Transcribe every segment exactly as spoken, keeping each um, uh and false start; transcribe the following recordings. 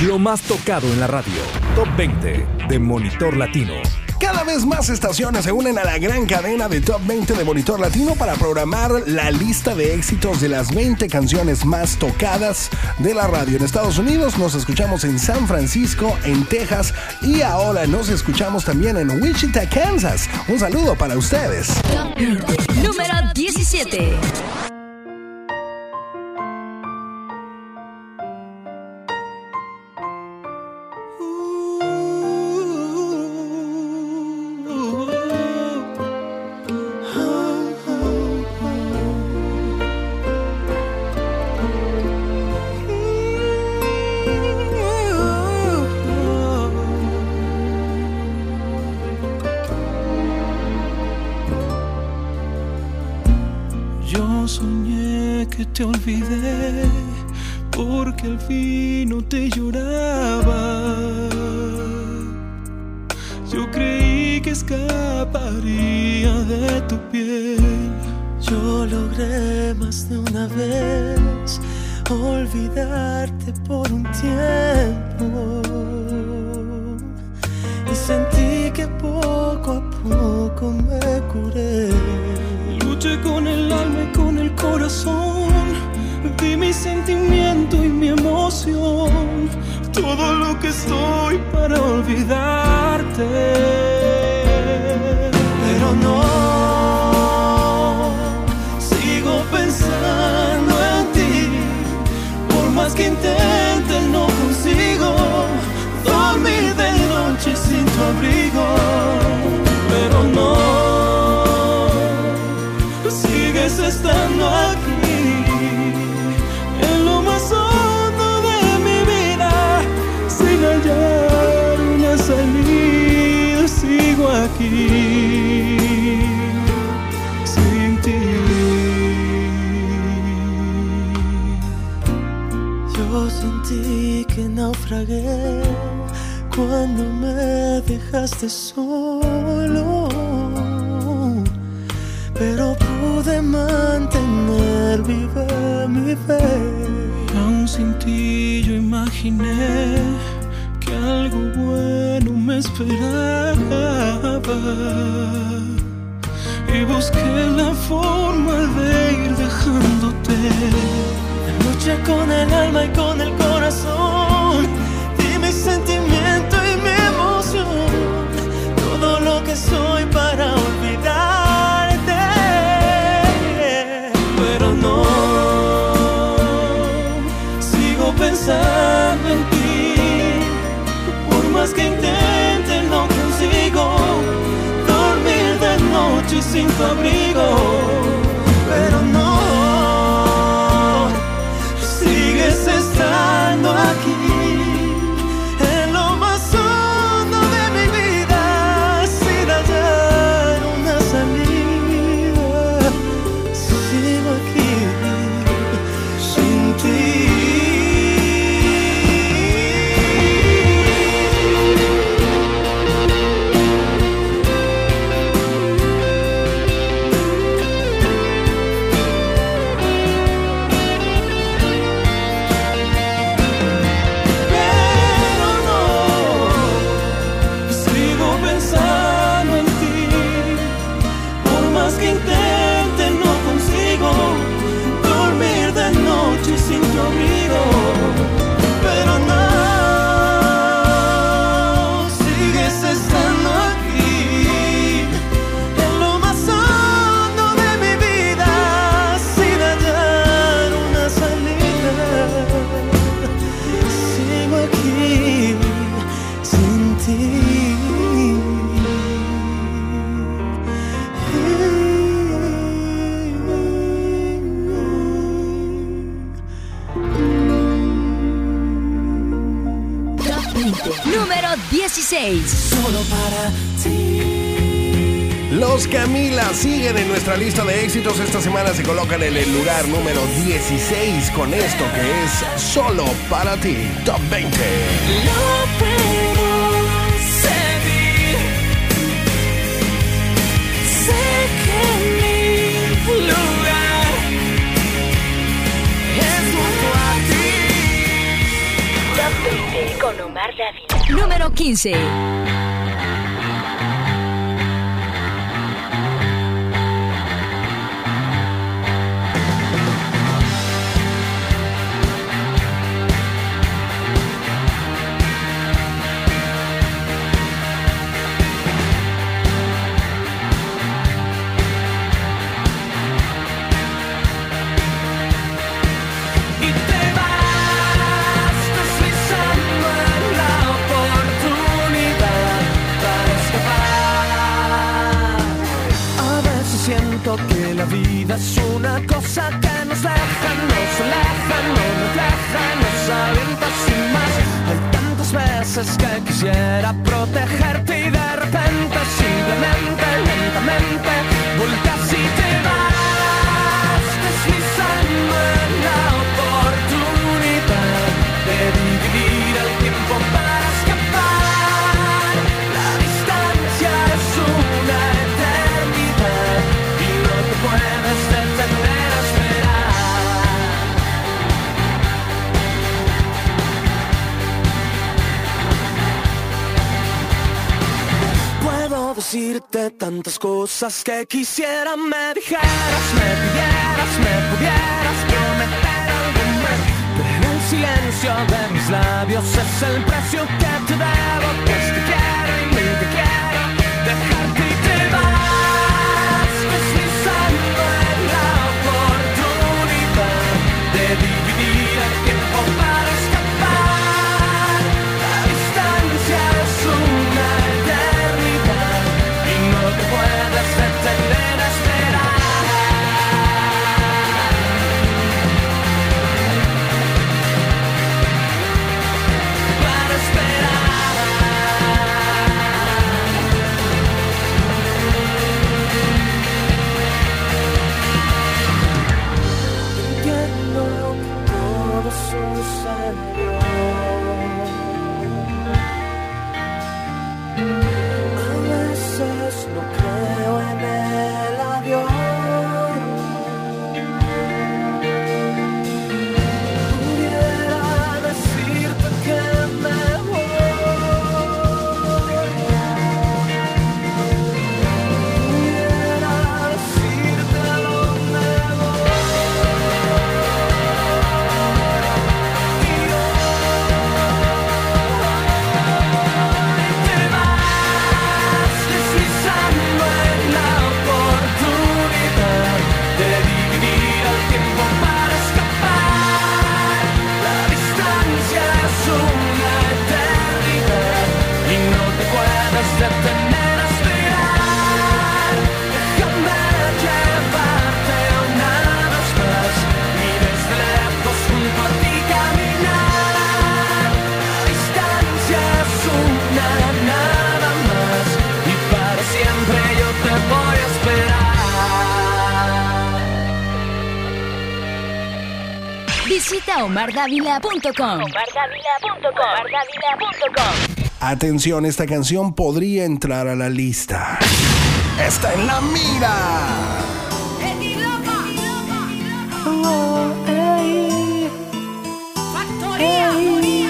Lo más tocado en la radio. Top veinte de Monitor Latino. Cada vez más estaciones se unen a la gran cadena de Top veinte de Monitor Latino para programar la lista de éxitos de las veinte canciones más tocadas de la radio. En Estados Unidos nos escuchamos en San Francisco, en Texas y ahora nos escuchamos también en Wichita, Kansas. Un saludo para ustedes. Número diecisiete. Te olvidé porque al fin no te lloraba. Yo creí que escaparía de tu piel. Yo logré más de una vez olvidarte por un tiempo y sentí que poco a poco me curé. Luché con el alma y con el corazón, di mi sentimiento y mi emoción, todo lo que soy para olvidarte. Pero no, sigo pensando en ti, por más que intente no consigo dormir de noche sin tu abrigo. Pero no, sigues estando aquí, en lo más hondo de mi vida, sin hallar una salida. Sigo aquí, sin ti. Yo sentí que naufragué cuando me dejaste solo, pero pude mantener viva mi fe. Y aún sin ti yo imaginé que algo bueno me esperaba, y busqué la forma de ir dejándote. Luché con el alma y con el corazón, di mi sentimiento y mi emoción, todo lo que soy para olvidarte. Pero no, sigo pensando en ti, por más que intente no consigo dormir de noche sin tu abrigo. Pero no, sigues estando aquí, en lo más hondo de mi vida, sin hallar una salida. Sigo aquí, sin ti. Número dieciséis. Solo para ti. Los Camila siguen en nuestra lista de éxitos. Esta semana se colocan en el lugar número dieciséis con esto que es Solo para ti. Top veinte. No puedo seguir. Sé que mi lugar es junto a ti. veinte con Omar Dávila. Número quince. Que la vida es una cosa que nos deja, nos aleja, nos refleja, nos avienta sin más. Hay tantas veces que quisiera protegerte y de repente, simplemente, lentamente, volteas y te vas, deslizando en la oportunidad de dividir el tiempo para escapar. La distancia es una eternidad. Puedes detener a esperar. Puedo decirte tantas cosas que quisiera me dijeras, me pidieras, me pudieras prometer algo más, pero el silencio de mis labios es el precio que te debo, pues te quiero y ni te quiero dejarte y te vas, deslizando en la oportunidad de dividir el tiempo para escapar. La distancia es una eternidad y no te puedes detener a esperar. Para esperar. Entiendo que todo sucedió. A veces no creo en el adiós. Pudiera decirte que me voy. Pudiera decirte a dónde voy. Y hoy te vas, deslizando en la oportunidad de dividir el tiempo para escapar. La distancia es una eternidad y no te puedes detener a esperar. Déjame llevarte una vez más y desde lejos junto a ti caminar. La distancia es una nada más y para siempre yo te voy a esperar. Visita omar davila punto com. omar davila punto com. omar davila punto com. Atención, esta canción podría entrar a la lista. ¡Está en la mira! Oh, ey, ey.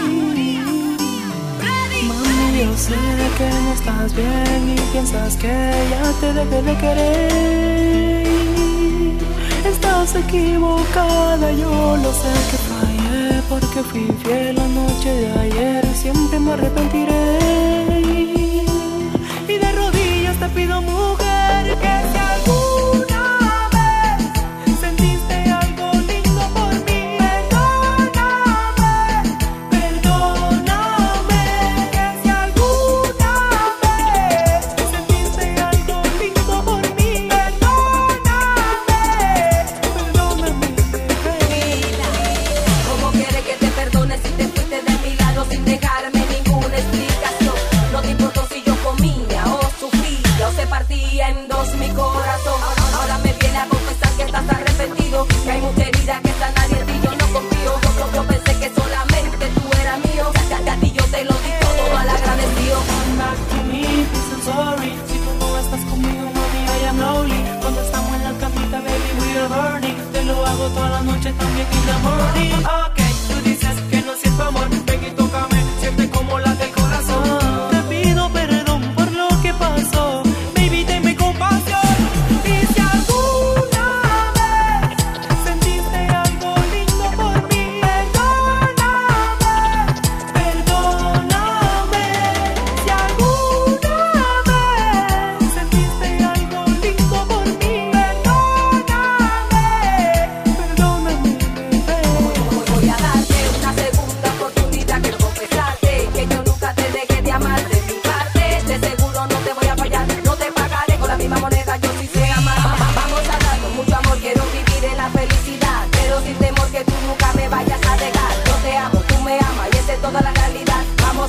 Mami, yo sé que no estás bien y piensas que ya te dejé de querer. Estás equivocada, yo lo sé que fallé porque fui fiel la noche de ayer y siempre me arrepentiré. Y de rodillas te pido, mujer, que si alguna vez sentiste algo lindo por mí, perdóname, perdóname. Que si alguna vez sentiste algo lindo por mí, perdóname, perdóname. ¿Cómo quieres que te perdone si te fuiste de mi lado sin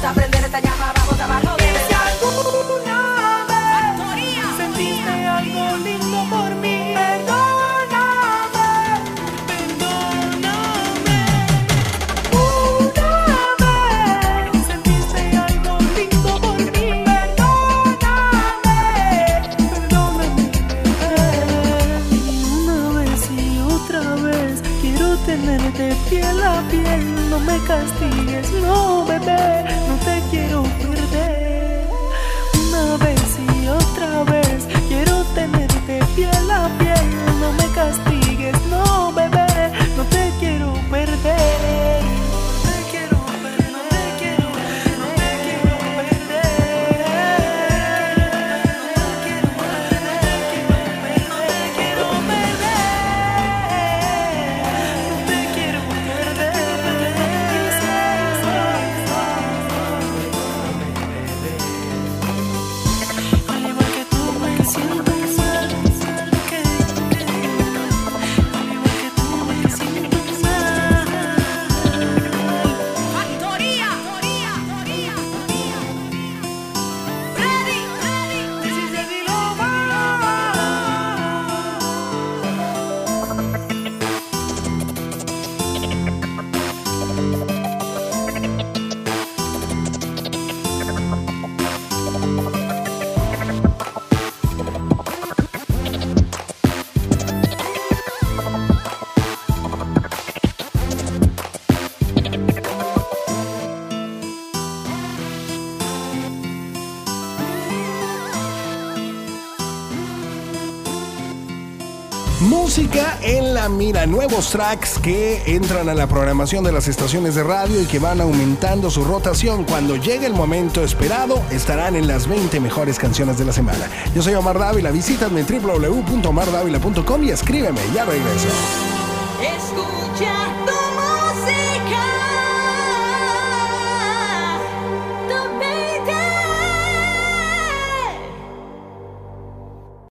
Vamos a prender esta llama, vamos a abajo de Si alguna vez sentiste algo lindo por mí, perdóname, perdóname. Una vez sentiste algo lindo por mí, perdóname, perdóname. Una vez y otra vez quiero tenerte piel a piel. No me castigues, no, bebé, no te quiero perder. Una vez y otra vez quiero tenerte piel a piel. No me castigues, no, bebé, no te quiero perder. No te quiero perder, no te quiero, no te quiero perder. No te quiero perder, no te quiero perder. No te quiero perder. Al igual que tú me siento mal, que al igual que tú me siento mal. Factoría, Factoría, Factoría, Factoría. Ready, ready. This is Eddie Lover. Música en la mira, nuevos tracks que entran a la programación de las estaciones de radio y que van aumentando su rotación. Cuando llegue el momento esperado, estarán en las veinte mejores canciones de la semana. Yo soy Omar Dávila, visítame en doble u doble u doble u punto omar dávila punto com y escríbeme, ya regreso. Escucha.